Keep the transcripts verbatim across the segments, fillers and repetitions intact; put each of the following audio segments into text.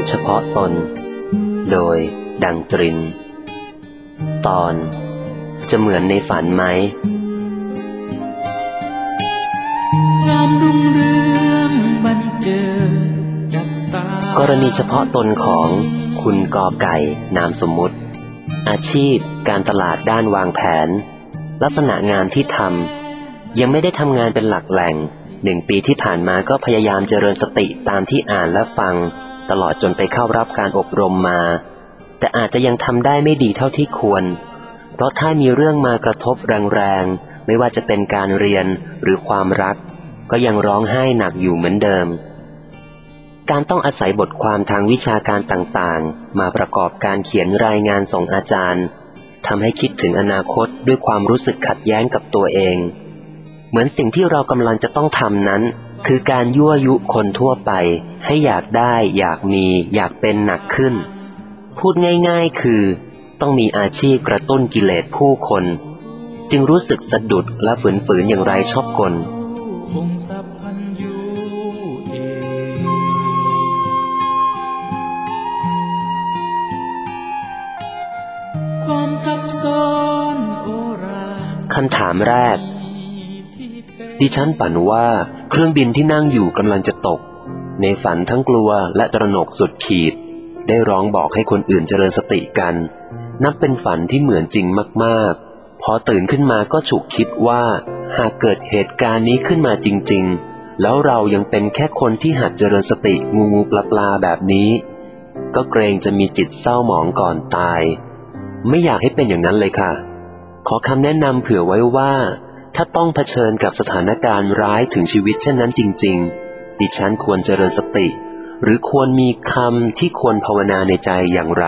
เฉพาะตนโดยดังตรินตอนจะเหมือนในฝันไหมความรุ่งเรืองบันเจิดจับตากรณีเฉพาะตนของคุณกอไก่นามสมมุติอาชีพการตลาดด้านวางแผนลักษณะงานที่ทำยังไม่ได้ทำงานเป็นหลักแหล่งหนึ่งปีที่ผ่านมาก็พยายามเจริญสติตามที่อ่านและฟังตลอดจนไปเข้ารับการอบรมมาแต่อาจจะยังทำได้ไม่ดีเท่าที่ควรเพราะถ้ามีเรื่องมากระทบแรงๆไม่ว่าจะเป็นการเรียนหรือความรักก็ยังร้องไห้หนักอยู่เหมือนเดิมการต้องอาศัยบทความทางวิชาการต่างๆมาประกอบการเขียนรายงานส่งอาจารย์ทำให้คิดถึงอนาคตด้วยความรู้สึกขัดแย้งกับตัวเองเหมือนสิ่งที่เรากำลังจะต้องทำนั้นคือการยั่วยุคนทั่วไปให้อยากได้อยากมีอยากเป็นหนักขึ้นพูดง่ายๆคือต้องมีอาชีพกระตุ้นกิเลสผู้คนจึงรู้สึกสะดุดและฝืนๆอย่างไรชอบกลคำถามแรกดิฉันฝันว่าเครื่องบินที่นั่งอยู่กำลังจะตกในฝันทั้งกลัวและตระหนกสุดขีดได้ร้องบอกให้คนอื่นเจริญสติกันนับเป็นฝันที่เหมือนจริงมากๆพอตื่นขึ้นมาก็ฉุกคิดว่าหากเกิดเหตุการณ์นี้ขึ้นมาจริงๆแล้วเรายังเป็นแค่คนที่หัดเจริญสติงูงูปลาปลาแบบนี้ก็เกรงจะมีจิตเศร้าหมองก่อนตายไม่อยากให้เป็นอย่างนั้นเลยค่ะขอคำแนะนำเผื่อไว้ว่าถ้าต้องเผชิญกับสถานการณ์ร้ายถึงชีวิตเช่นนั้นจริงๆดิฉันควรเจริญสติหรือควรมีคำที่ควรภาวนาในใจอย่างไร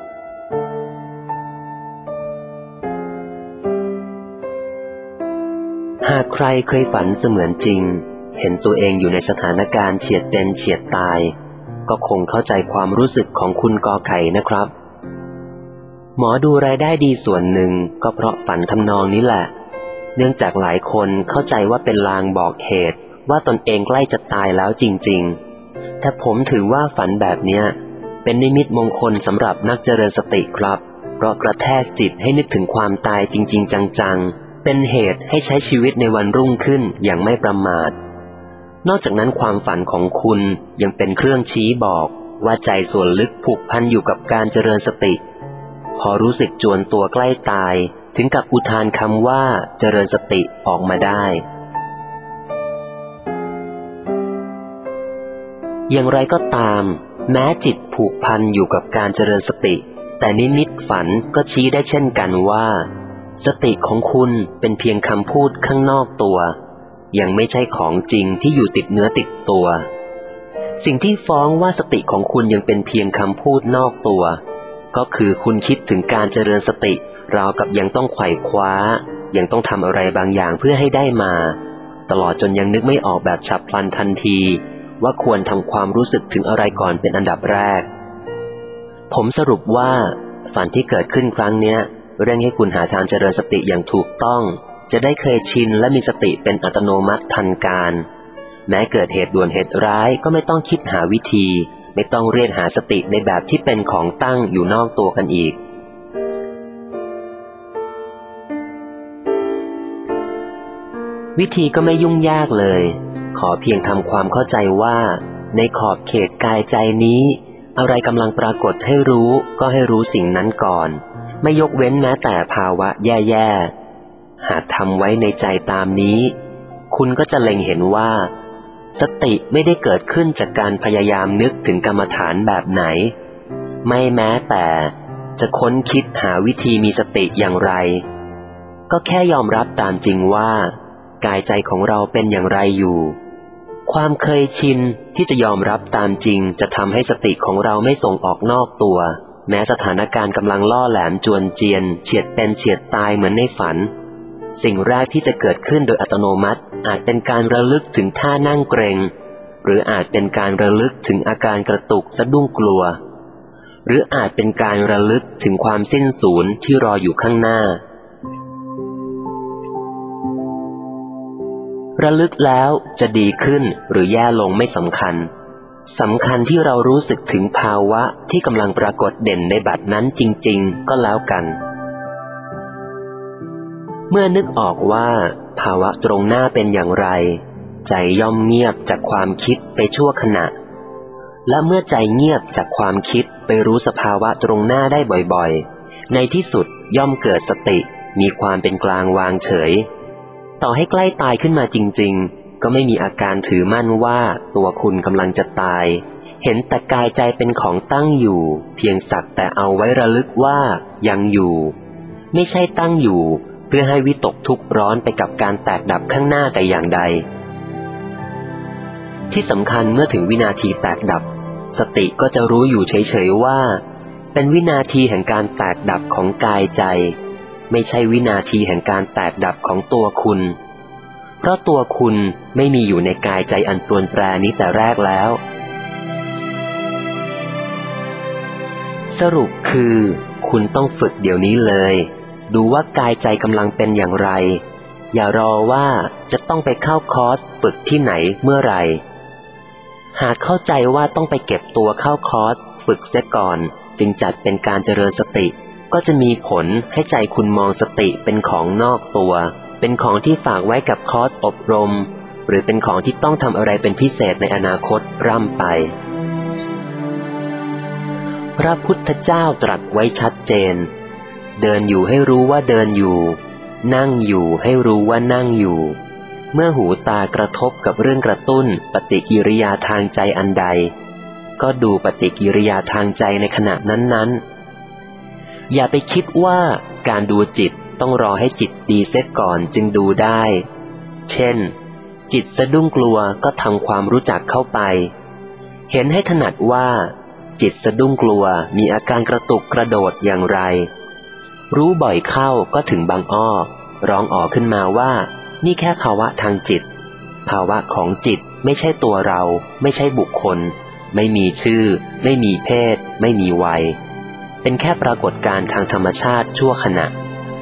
หากใครเคยฝันเสมือนจริงเห็นตัวเองอยู่ในสถานการณ์เฉียดเป็นเฉียดตายก็คงเข้าใจความรู้สึกของคุณกอไก่นะครับหมอดูรายได้ดีส่วนหนึ่งก็เพราะฝันทำนองนี้แหละเนื่องจากหลายคนเข้าใจว่าเป็นลางบอกเหตุว่าตนเองใกล้จะตายแล้วจริงๆแต่ผมถือว่าฝันแบบเนี้ยเป็นนิมิตมงคลสำหรับนักเจริญสติครับเพราะกระแทกจิตให้นึกถึงความตายจริงๆจังๆเป็นเหตุให้ใช้ชีวิตในวันรุ่งขึ้นอย่างไม่ประมาทนอกจากนั้นความฝันของคุณยังเป็นเครื่องชี้บอกว่าใจส่วนลึกผูกพันอยู่กับการเจริญสติพอรู้สึกจวนตัวใกล้ตายถึงกับอุทานคำว่าเจริญสติออกมาได้อย่างไรก็ตามแม้จิตผูกพันอยู่กับการเจริญสติแต่นิมิตฝันก็ชี้ได้เช่นกันว่าสติของคุณเป็นเพียงคำพูดข้างนอกตัวยังไม่ใช่ของจริงที่อยู่ติดเนื้อติดตัวสิ่งที่ฟ้องว่าสติของคุณยังเป็นเพียงคำพูดนอกตัวก็คือคุณคิดถึงการเจริญสติราวกับยังต้องไขว่คว้ายังต้องทำอะไรบางอย่างเพื่อให้ได้มาตลอดจนยังนึกไม่ออกแบบฉับพลันทันทีว่าควรทำความรู้สึกถึงอะไรก่อนเป็นอันดับแรกผมสรุปว่าฝันที่เกิดขึ้นครั้งเนี้ยเร่งให้คุณหาทางเจริญสติอย่างถูกต้องจะได้เคยชินและมีสติเป็นอัตโนมัติทันการแม้เกิดเหตุด่วนเหตุร้ายก็ไม่ต้องคิดหาวิธีไม่ต้องเรียกหาสติในแบบที่เป็นของตั้งอยู่นอกตัวกันอีกวิธีก็ไม่ยุ่งยากเลยขอเพียงทำความเข้าใจว่าในขอบเขตกายใจนี้อะไรกำลังปรากฏให้รู้ก็ให้รู้สิ่งนั้นก่อนไม่ยกเว้นแม้แต่ภาวะแย่ๆหากทำไว้ในใจตามนี้คุณก็จะเล็งเห็นว่าสติไม่ได้เกิดขึ้นจากการพยายามนึกถึงกรรมฐานแบบไหนไม่แม้แต่จะค้นคิดหาวิธีมีสติอย่างไรก็แค่ยอมรับตามจริงว่ากายใจของเราเป็นอย่างไรอยู่ความเคยชินที่จะยอมรับตามจริงจะทำให้สติของเราไม่ส่งออกนอกตัวแม้สถานการณ์กำลังล่อแหลมจวนเจียนเฉียดเป็นเฉียดตายเหมือนในฝันสิ่งแรกที่จะเกิดขึ้นโดยอัตโนมัติอาจเป็นการระลึกถึงท่านั่งเกร็งหรืออาจเป็นการระลึกถึงอาการกระตุกสะดุ้งกลัวหรืออาจเป็นการระลึกถึงความสิ้นสูญที่รออยู่ข้างหน้าระลึกแล้วจะดีขึ้นหรือแย่ลงไม่สำคัญสำคัญที่เรารู้สึกถึงภาวะที่กำลังปรากฏเด่นในบัดนั้นจริงๆก็แล้วกันเมื่อนึกออกว่าภาวะตรงหน้าเป็นอย่างไรใจย่อมเงียบจากความคิดไปชั่วขณะและเมื่อใจเงียบจากความคิดไปรู้สภาวะตรงหน้าได้บ่อยๆในที่สุดย่อมเกิดสติมีความเป็นกลางวางเฉยต่อให้ใกล้ตายขึ้นมาจริงๆก็ไม่มีอาการถือมั่นว่าตัวคุณกำลังจะตายเห็นแต่กายใจเป็นของตั้งอยู่เพียงสักแต่เอาไว้ระลึกว่ายังอยู่ไม่ใช่ตั้งอยู่เพื่อให้วิตกทุกข์ร้อนไปกับการแตกดับข้างหน้าแต่อย่างใดที่สำคัญเมื่อถึงวินาทีแตกดับสติก็จะรู้อยู่เฉยๆว่าเป็นวินาทีแห่งการแตกดับของกายใจไม่ใช่วินาทีแห่งการแตกดับของตัวคุณเพราะตัวคุณไม่มีอยู่ในกายใจอันปรวนแปรนี้แต่แรกแล้วสรุปคือคุณต้องฝึกเดี๋ยวนี้เลยดูว่ากายใจกำลังเป็นอย่างไรอย่ารอว่าจะต้องไปเข้าคอร์สฝึกที่ไหนเมื่อไหร่หากเข้าใจว่าต้องไปเก็บตัวเข้าคอร์สฝึกเสียก่อนจึงจัดเป็นการเจริญสติก็จะมีผลให้ใจคุณมองสติเป็นของนอกตัวเป็นของที่ฝากไว้กับคอร์สอบรมหรือเป็นของที่ต้องทำอะไรเป็นพิเศษในอนาคตร่ำไปพระพุทธเจ้าตรัสไว้ชัดเจนเดินอยู่ให้รู้ว่าเดินอยู่นั่งอยู่ให้รู้ว่านั่งอยู่เมื่อหูตากระทบกับเรื่องกระตุ้นปฏิกิริยาทางใจอันใดก็ดูปฏิกิริยาทางใจในขณะนั้นๆอย่าไปคิดว่าการดูจิตต้องรอให้จิตดีเสียก่อนจึงดูได้เช่นจิตสะดุ้งกลัวก็ทำความรู้จักเข้าไปเห็นให้ถนัดว่าจิตสะดุ้งกลัวมีอาการกระตุกกระโดดอย่างไรรู้บ่อยเข้าก็ถึงบางอ้อร้องอ๋อขึ้นมาว่านี่แค่ภาวะทางจิตภาวะของจิตไม่ใช่ตัวเราไม่ใช่บุคคลไม่มีชื่อไม่มีเพศไม่มีวัยเป็นแค่ปรากฏการณ์ทางธรรมชาติชั่วขณะ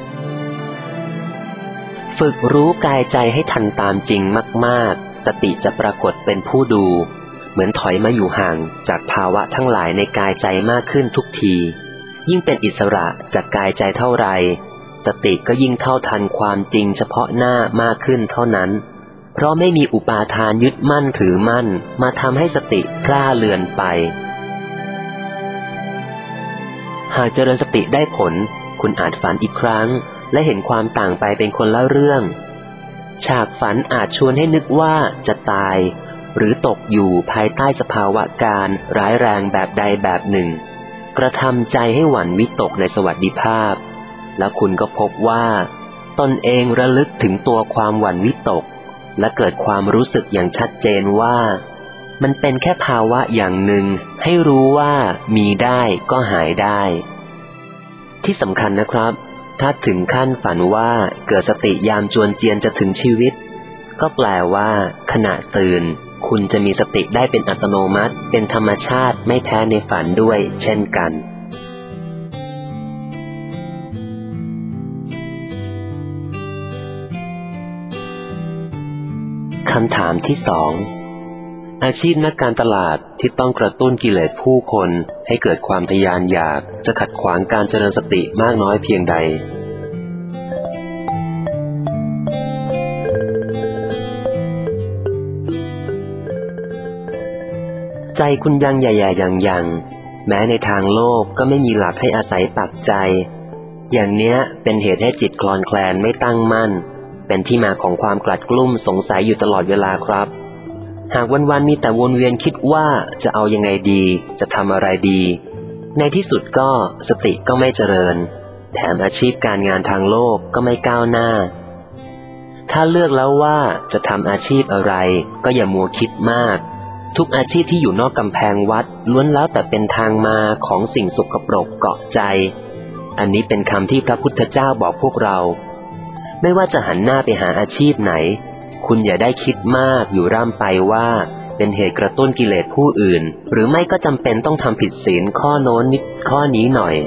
ฝึกรู้กายใจให้ทันตามจริงมากๆสติจะปรากฏเป็นผู้ดูเหมือนถอยมาอยู่ห่างจากภาวะทั้งหลายในกายใจมากขึ้นทุกทียิ่งเป็นอิสระจากกายใจเท่าไรสติก็ยิ่งเท่าทันความจริงเฉพาะหน้ามากขึ้นเท่านั้นเพราะไม่มีอุปาทานยึดมั่นถือมั่นมาทำให้สติพร่าเลือนไปหากเจริญสติได้ผลคุณอาจฝันอีกครั้งและเห็นความต่างไปเป็นคนละเรื่องฉากฝันอาจชวนให้นึกว่าจะตายหรือตกอยู่ภายใต้สภาวะการร้ายแรงแบบใดแบบหนึ่งกระทำใจให้หวั่นวิตกในสวัสดิภาพแล้วคุณก็พบว่าตนเองระลึกถึงตัวความหวั่นวิตกและเกิดความรู้สึกอย่างชัดเจนว่ามันเป็นแค่ภาวะอย่างหนึ่งให้รู้ว่ามีได้ก็หายได้ที่สำคัญนะครับถ้าถึงขั้นฝันว่าเกิดสติยามจวนเจียนจะถึงชีวิตก็แปลว่าขณะตื่นคุณจะมีสติได้เป็นอัตโนมัติเป็นธรรมชาติไม่แพ้ในฝันด้วยเช่นกันคำถามที่สองอาชีพนักการตลาดที่ต้องกระตุ้นกิเลสผู้คนให้เกิดความทะยานอยากจะขัดขวางการเจริญสติมากน้อยเพียงใดใจคุณยังใหญ่ๆอย่างๆแม้ในทางโลกก็ไม่มีหลักให้อาศัยปักใจอย่างเนี้ยเป็นเหตุให้จิตคลอนแคลนไม่ตั้งมั่นเป็นที่มาของความกลัดกลุ้มสงสัยอยู่ตลอดเวลาครับหากวันๆมีแต่วนเวียนคิดว่าจะเอายังไงดีจะทำอะไรดีในที่สุดก็สติก็ไม่เจริญแถมอาชีพการงานทางโลกก็ไม่ก้าวหน้าถ้าเลือกแล้วว่าจะทำอาชีพอะไรก็อย่ามัวคิดมากทุกอาชีพที่อยู่นอกกำแพงวัดล้วนแล้วแต่เป็นทางมาของสิ่งสกปรกเกาะใจอันนี้เป็นคำที่พระพุทธเจ้าบอกพวกเราไม่ว่าจะหันหน้าไปหาอาชีพไหนคุณอย่าได้คิดมากอยู่ร่ำไปว่าเป็นเหตุกระตุ้นกิเลสผู้อื่นหรือไม่ก็จำเป็นต้องทำผิดศีลข้อโน้นนิดข้อนี้หน่อย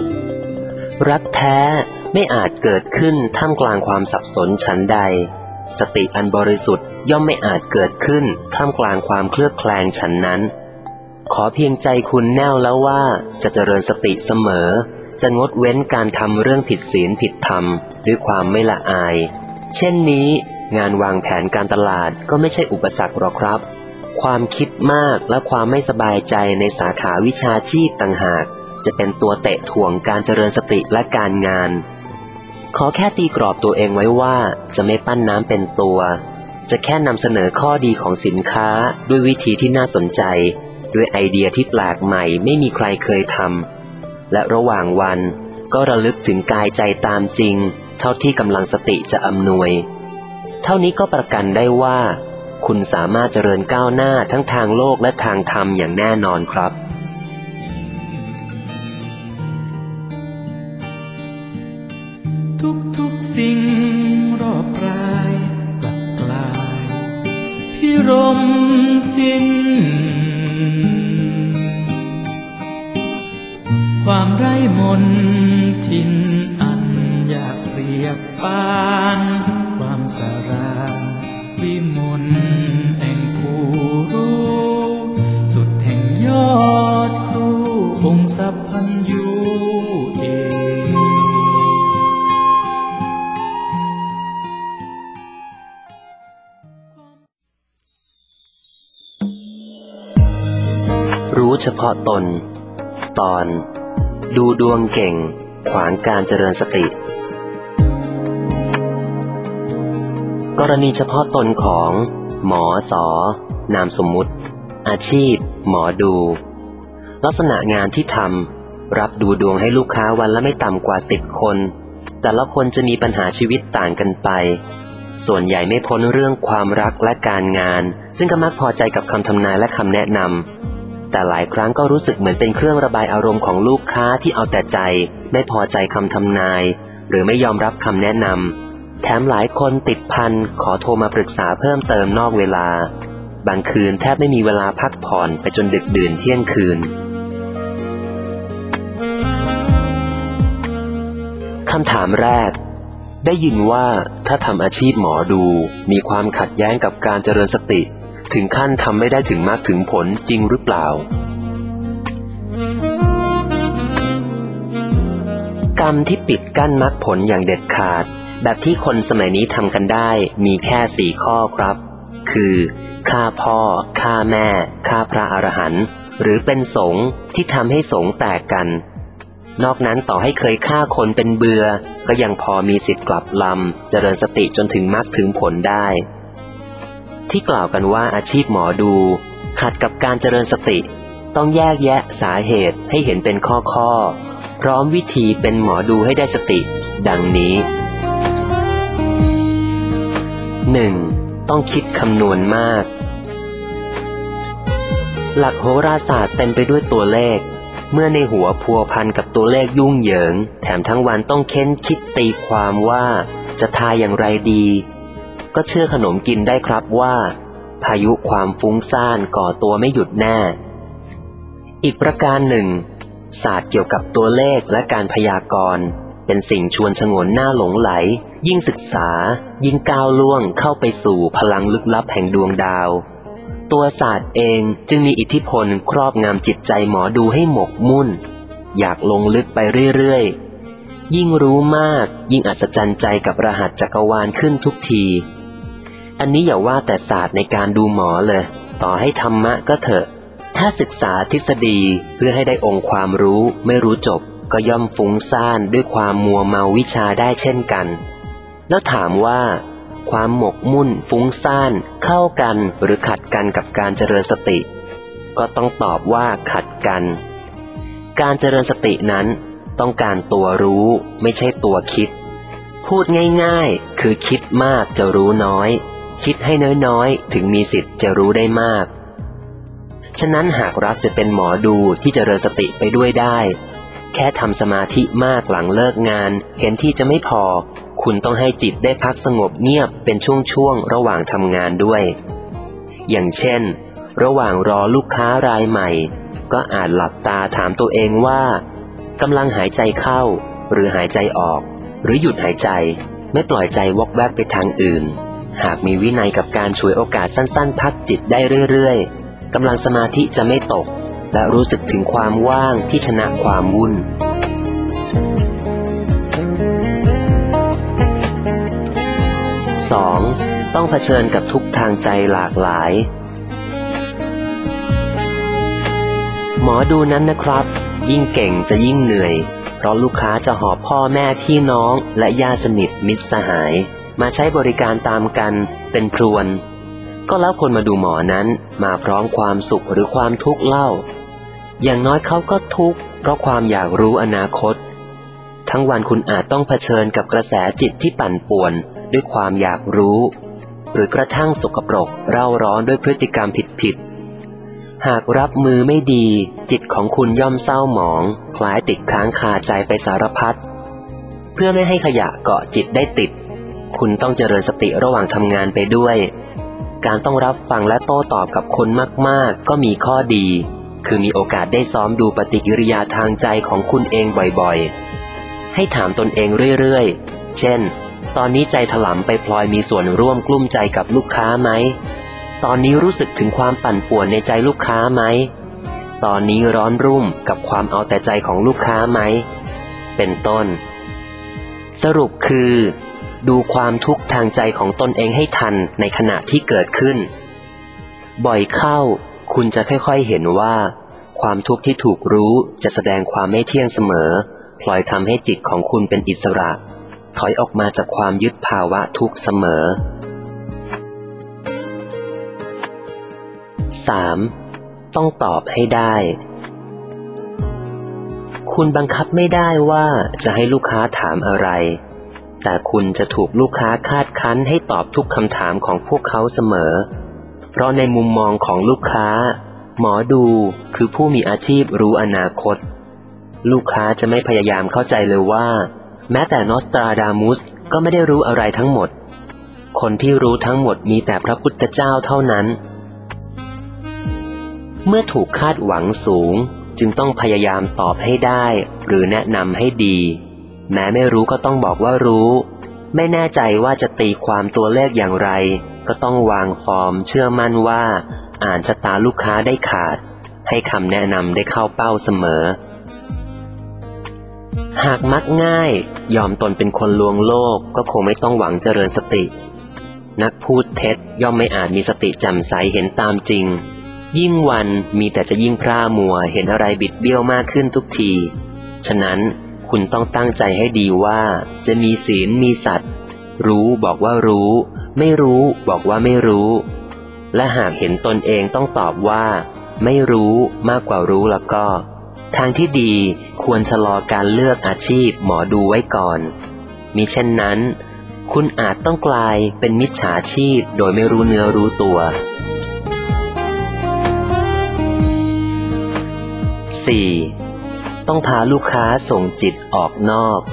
รักแท้ไม่อาจเกิดขึ้นท่ามกลางความสับสนฉันใดสติอันบริสุทธิ์ย่อมไม่อาจเกิดขึ้นท่ามกลางความเคลือบแคลงฉันนั้นขอเพียงใจคุณแน่วแล้วว่าจะเจริญสติเสมอจะงดเว้นการทำเรื่องผิดศีลผิดธรรมด้วยความไม่ละอายเช่นนี้งานวางแผนการตลาดก็ไม่ใช่อุปสรรคหรอกครับความคิดมากและความไม่สบายใจในสาขาวิชาชีพต่างหากจะเป็นตัวเตะถ่วงการเจริญสติและการงานขอแค่ตีกรอบตัวเองไว้ว่าจะไม่ปั้นน้ำเป็นตัวจะแค่นำเสนอข้อดีของสินค้าด้วยวิธีที่น่าสนใจด้วยไอเดียที่แปลกใหม่ไม่มีใครเคยทำและระหว่างวันก็ระลึกถึงกายใจตามจริงเท่าที่กำลังสติจะอำนวยเท่านี้ก็ประกันได้ว่าคุณสามารถเจริญก้าวหน้าทั้งทางโลกและทางธรรมอย่างแน่นอนครับทุกๆสิ่งรอบกายกลับกลายพิรมสิ้นความไร้มนทินอันอยากเรียกปานความสารานวิมลแห่งผู้รู้สุดแห่งยอดครูองค์สัพพัญญูเองรู้เฉพาะตนตอนดูดวงเก่งขวางการเจริญสติกรณีเฉพาะตนของหมอสอนามสมมุติอาชีพหมอดูลักษณะงานที่ทำรับดูดวงให้ลูกค้าวันละไม่ต่ำกว่าสิบคนแต่ละคนจะมีปัญหาชีวิตต่างกันไปส่วนใหญ่ไม่พ้นเรื่องความรักและการงานซึ่งก็มักพอใจกับคำทำนายและคำแนะนำแต่หลายครั้งก็รู้สึกเหมือนเป็นเครื่องระบายอารมณ์ของลูกค้าที่เอาแต่ใจไม่พอใจคำทำนายหรือไม่ยอมรับคำแนะนำแถมหลายคนติดพันขอโทรมาปรึกษาเพิ่มเติมนอกเวลาบางคืนแทบไม่มีเวลาพักผ่อนไปจนดึกดื่นเที่ยงคืนคำถามแรกได้ยินว่าถ้าทำอาชีพหมอดูมีความขัดแย้งกับการเจริญสติถึงขั้นทำไม่ได้ถึงมรรคถึงผลจริงหรือเปล่ากรรมที่ปิดกั้นมรรคผลอย่างเด็ดขาดแบบที่คนสมัยนี้ทำกันได้มีแค่สี่ข้อครับคือฆ่าพ่อฆ่าแม่ฆ่าพระอรหันต์หรือเป็นสงฆ์ที่ทำให้สงฆ์แตกกันนอกนั้นต่อให้เคยฆ่าคนเป็นเบื่อก็ยังพอมีสิทธิ์กลับลำเจริญสติจนถึงมรรคถึงผลได้ที่กล่าวกันว่าอาชีพหมอดูขัดกับการเจริญสติต้องแยกแยะสาเหตุให้เห็นเป็นข้อๆพร้อมวิธีเป็นหมอดูให้ได้สติดังนี้ หนึ่ง. ต้องคิดคำนวณมากหลักโหราศาสตร์เต็มไปด้วยตัวเลขเมื่อในหัวพัวพันกับตัวเลขยุ่งเหยิงแถมทั้งวันต้องเค้นคิดตีความว่าจะทายอย่างไรดีก็เชื่อขนมกินได้ครับว่าพายุความฟุ้งซ่านก่อตัวไม่หยุดแน่อีกประการหนึ่งศาสตร์เกี่ยวกับตัวเลขและการพยากรณ์เป็นสิ่งชวนฉงนหน้าหลงไหลยิ่งศึกษายิ่งก้าวล่วงเข้าไปสู่พลังลึกลับแห่งดวงดาวตัวศาสตร์เองจึงมีอิทธิพลครอบงำจิตใจหมอดูให้หมกมุ่นอยากลงลึกไปเรื่อยๆยิ่งรู้มากยิ่งอัศจรรย์ใจกับรหัสจักรวาลขึ้นทุกทีอันนี้อย่าว่าแต่ศาสตร์ในการดูหมอเลยต่อให้ธรรมะก็เถอะถ้าศึกษาทฤษฎีเพื่อให้ได้องค์ความรู้ไม่รู้จบก็ย่อมฟุ้งซ่านด้วยความมัวเมาวิชาได้เช่นกันแล้วถามว่าความหมกมุ่นฟุ้งซ่านเข้ากันหรือขัดกันกับการเจริญสติก็ต้องตอบว่าขัดกันการเจริญสตินั้นต้องการตัวรู้ไม่ใช่ตัวคิดพูดง่ายๆคือคิดมากจะรู้น้อยคิดให้น้อยๆถึงมีสิทธิ์จะรู้ได้มากฉะนั้นหากรักจะเป็นหมอดูที่เจริญสติไปด้วยได้แค่ทำสมาธิมากหลังเลิกงานเห็นที่จะไม่พอคุณต้องให้จิตได้พักสงบเงียบเป็นช่วงๆระหว่างทำงานด้วยอย่างเช่นระหว่างรอลูกค้ารายใหม่ก็อาจหลับตาถามตัวเองว่ากำลังหายใจเข้า หรือหายใจออกหรือหยุดหายใจไม่ปล่อยใจวอกแวกไปทางอื่นหากมีวินัยกับการฉวยโอกาสสั้นๆพักจิตได้เรื่อยๆกำลังสมาธิจะไม่ตกและรู้สึกถึงความว่างที่ชนะความวุ่น สอง. ต้องเผชิญกับทุกข์ทางใจหลากหลายหมอดูนั้นนะครับยิ่งเก่งจะยิ่งเหนื่อยเพราะลูกค้าจะหอบพ่อแม่พี่น้องและญาติสนิทมิตรสหายมาใช้บริการตามกันเป็นพรวนก็แล้วคนมาดูหมอนั้นมาพร้อมความสุขหรือความทุกข์เล่าอย่างน้อยเขาก็ทุกข์เพราะความอยากรู้อนาคตทั้งวันคุณอาจต้องเผชิญกับกระแสจิตที่ปั่นป่วนด้วยความอยากรู้หรือกระทั่งสกปรกเร่าร้อนด้วยพฤติกรรมผิดๆหากรับมือไม่ดีจิตของคุณย่อมเศร้าหมองคล้ายติดค้างคาใจไปสารพัดเพื่อไม่ให้ขยะเกาะจิตได้ติดคุณต้องเจริญสติระหว่างทำงานไปด้วยการต้องรับฟังและโต้ตอบกับคนมากๆก็มีข้อดีคือมีโอกาสได้ซ้อมดูปฏิกิริยาทางใจของคุณเองบ่อยๆให้ถามตนเองเรื่อยๆเช่นตอนนี้ใจถลำไปพลอยมีส่วนร่วมกลุ้มใจกับลูกค้าไหมตอนนี้รู้สึกถึงความปั่นป่วนในใจลูกค้าไหมตอนนี้ร้อนรุ่มกับความเอาแต่ใจของลูกค้าไหมเป็นต้นสรุปคือดูความทุกข์ทางใจของตนเองให้ทันในขณะที่เกิดขึ้นบ่อยเข้าคุณจะค่อยๆเห็นว่าความทุกข์ที่ถูกรู้จะแสดงความไม่เที่ยงเสมอพลอยทำให้จิตของคุณเป็นอิสระถอยออกมาจากความยึดภาวะทุกข์เสมอ สาม. ต้องตอบให้ได้คุณบังคับไม่ได้ว่าจะให้ลูกค้าถามอะไรแต่คุณจะถูกลูกค้าคาดคั้นให้ตอบทุกคำถามของพวกเขาเสมอเพราะในมุมมองของลูกค้าหมอดูคือผู้มีอาชีพรู้อนาคตลูกค้าจะไม่พยายามเข้าใจเลยว่าแม้แต่นอสตราดามุสก็ไม่ได้รู้อะไรทั้งหมดคนที่รู้ทั้งหมดมีแต่พระพุทธเจ้าเท่านั้นเมื่อถูกคาดหวังสูงจึงต้องพยายามตอบให้ได้หรือแนะนำให้ดีแม้ไม่รู้ก็ต้องบอกว่ารู้ไม่แน่ใจว่าจะตีความตัวเลขอย่างไรก็ต้องวางฟอร์มเชื่อมั่นว่าอ่านชะตาลูกค้าได้ขาดให้คำแนะนำได้เข้าเป้าเสมอหากมักง่ายยอมตนเป็นคนลวงโลกก็คงไม่ต้องหวังเจริญสตินักพูดเท็จย่อมไม่อาจมีสติแจ่มใสเห็นตามจริงยิ่งวันมีแต่จะยิ่งพร่ามัวเห็นอะไรบิดเบี้ยวมากขึ้นทุกทีฉะนั้นคุณต้องตั้งใจให้ดีว่าจะมีศีลมีสัตย์รู้บอกว่ารู้ไม่รู้บอกว่าไม่รู้และหากเห็นตนเองต้องตอบว่าไม่รู้มากกว่ารู้แล้วก็ทางที่ดีควรชะลอการเลือกอาชีพหมอดูไว้ก่อนมิเช่นนั้นคุณอาจต้องกลายเป็นมิจฉาชีพโดยไม่รู้เนื้อรู้ตัว สี่. ต้องพาลูกค้าส่งจิตออกนอก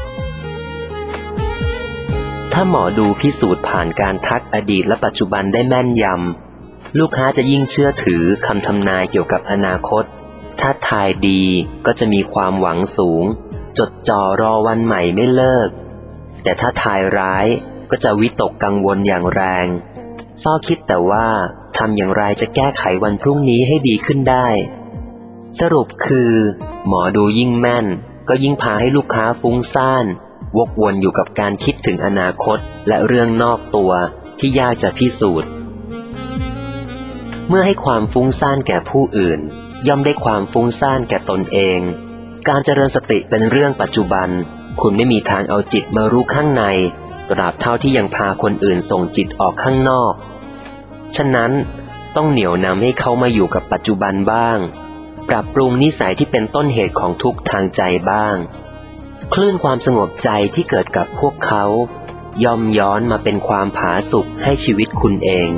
ถ้าหมอดูพิสูจน์ผ่านการทักอดีตและปัจจุบันได้แม่นยำลูกค้าจะยิ่งเชื่อถือคำทำนายเกี่ยวกับอนาคตถ้าทายดีก็จะมีความหวังสูงจดจ่อรอวันใหม่ไม่เลิกแต่ถ้าทายร้ายก็จะวิตกกังวลอย่างแรงเฝ้าคิดแต่ว่าทำอย่างไรจะแก้ไขวันพรุ่งนี้ให้ดีขึ้นได้สรุปคือหมอดูยิ่งแม่นก็ยิ่งพาให้ลูกค้าฟุ้งซ่านวกวนอยู่กับการคิดถึงอนาคตและเรื่องนอกตัวที่ยากจะพิสูจน์เมื่อให้ความฟุ้งซ่านแก่ผู้อื่นย่อมได้ความฟุ้งซ่านแก่ตนเองการเจริญสติเป็นเรื่องปัจจุบันคุณไม่มีทางเอาจิตมารู้ข้างในตราบเท่าที่ยังพาคนอื่นส่งจิตออกข้างนอกฉะนั้นต้องเหนี่ยวนำให้เขามาอยู่กับปัจจุบันบ้างปรับปรุงนิสัยที่เป็นต้นเหตุของทุกข์ทางใจบ้างคลื่นความสงบใจที่เกิดกับพวกเขาย่อมย้อนมาเป็นความผาสุกให้ชีวิตคุณเอง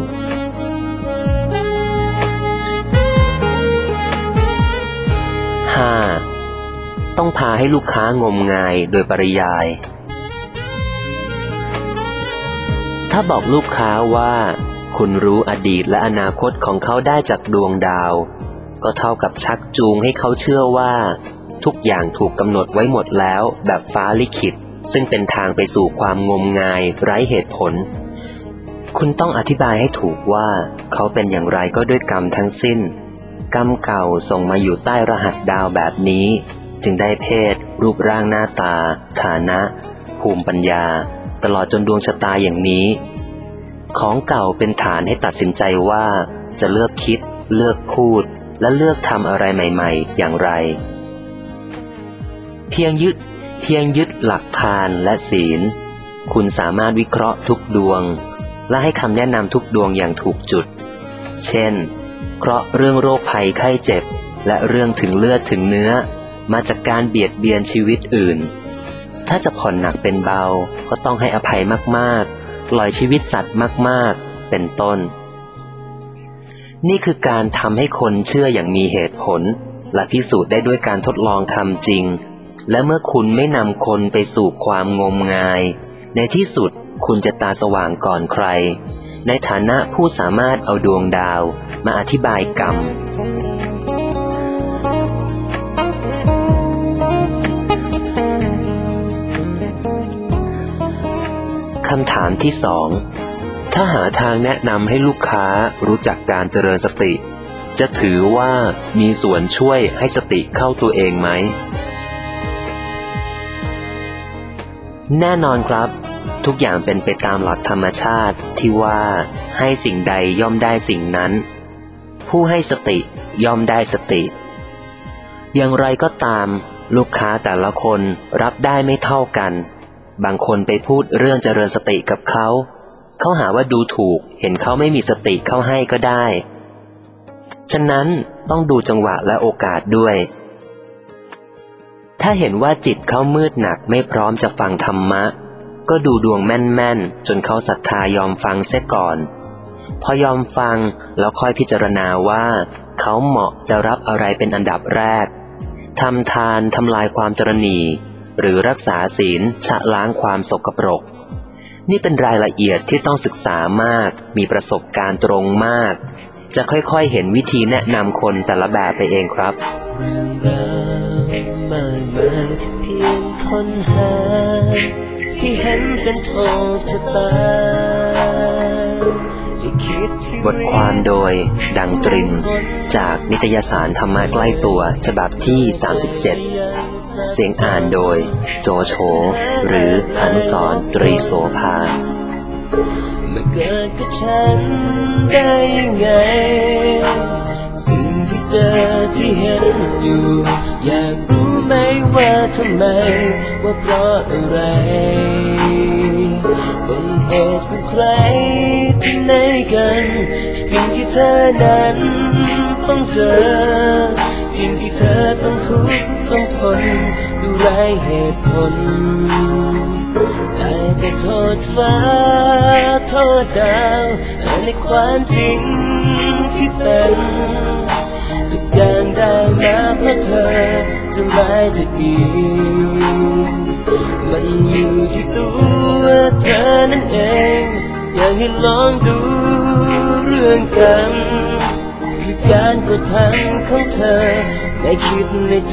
ห้า. ต้องพาให้ลูกค้างมงายโดยปริยายถ้าบอกลูกค้าว่าคุณรู้อดีตและอนาคตของเขาได้จากดวงดาวก็เท่ากับชักจูงให้เขาเชื่อว่าทุกอย่างถูกกำหนดไว้หมดแล้วแบบฟ้าลิขิตซึ่งเป็นทางไปสู่ความงมงายไร้เหตุผลคุณต้องอธิบายให้ถูกว่าเขาเป็นอย่างไรก็ด้วยกรรมทั้งสิ้นกรรมเก่าส่งมาอยู่ใต้รหัสดาวแบบนี้จึงได้เพศรูปร่างหน้าตาฐานะภูมิปัญญาตลอดจนดวงชะตาอย่างนี้ของเก่าเป็นฐานให้ตัดสินใจว่าจะเลือกคิดเลือกพูดและเลือกทำอะไรใหม่ๆอย่างไรเพียงยึดเพียงยึดหลักทานและศีลคุณสามารถวิเคราะห์ทุกดวงและให้คำแนะนำทุกดวงอย่างถูกจุดเช่นเพราะเรื่องโรคภัยไข้เจ็บและเรื่องถึงเลือดถึงเนื้อมาจากการเบียดเบียนชีวิตอื่นถ้าจะผ่อนหนักเป็นเบาก็ต้องให้อภัยมากๆปล่อยชีวิตสัตว์มากๆเป็นต้นนี่คือการทำให้คนเชื่ออย่างมีเหตุผลและพิสูจน์ได้ด้วยการทดลองทำจริงและเมื่อคุณไม่นำคนไปสู่ความงมงายในที่สุดคุณจะตาสว่างก่อนใครในฐานะผู้สามารถเอาดวงดาวมาอธิบายกรรมคำถามที่สองถ้าหาทางแนะนำให้ลูกค้ารู้จักการเจริญสติจะถือว่ามีส่วนช่วยให้สติเข้าตัวเองไหมแน่นอนครับทุกอย่างเป็นไปตามหลักธรรมชาติที่ว่าให้สิ่งใดย่อมได้สิ่งนั้นผู้ให้สติย่อมได้สติอย่างไรก็ตามลูกค้าแต่ละคนรับได้ไม่เท่ากันบางคนไปพูดเรื่องเจริญสติกับเขาเขาหาว่าดูถูกเห็นเขาไม่มีสติเข้าให้ก็ได้ฉะนั้นต้องดูจังหวะและโอกาสด้วยถ้าเห็นว่าจิตเขามืดหนักไม่พร้อมจะฟังธรรมะก็ดูดวงแม่นๆจนเขาศรัทธายอมฟังเสียก่อนพอยอมฟังแล้วค่อยพิจารณาว่าเขาเหมาะจะรับอะไรเป็นอันดับแรกทำทานทำลายความตระหนี่หรือรักษาศีลชะล้างความสกปรกนี่เป็นรายละเอียดที่ต้องศึกษามากมีประสบการณ์ตรงมากจะค่อยๆเห็นวิธีแนะนำคนแต่ละแบบไปเองครับเรื่องราวมากมายที่เพียงค้นหาที่เห็นเป็นโชคชะตาบทความโดยดังตรินจากนิตยสารธรรมะใกล้ตัวฉบับที่สามสิบเจ็ดเสียงอ่านโดยโจโฉหรืออนุสรณ์ตรีโสภามาเกิดกับฉันได้ยังไงสิ่งที่เจอที่เห็นอยู่อยากรู้ไหมว่าทำไมว่าเพราะอะไรต้นเหตุของใครที่ไหนกันสิ่งที่เธอนั้นต้องเจอสิ่งที่เธอต้องทุกข์ต้องทนดูไร้เหตุผลได้แต่โทษฟ้าโทษดาวในความจริงที่เป็นทุกอย่างได้มาเพราะเธอจะร้ายจะดีมันอยู่ที่ตัวเธอนั่นเองอยากให้ลองดูเรื่องกันคือการกระทำของเธอในคิดในใจ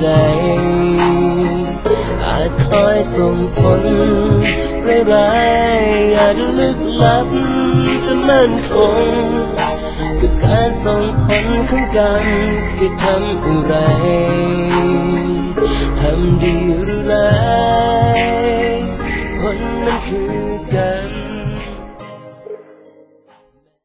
อาจคอยส่งผลร้ายๆอาจลึกลับแต่มั่นคงกับการส่งผลของกันที่ทำอะไรทำดีหรือร้ายผลนั้นคือกัน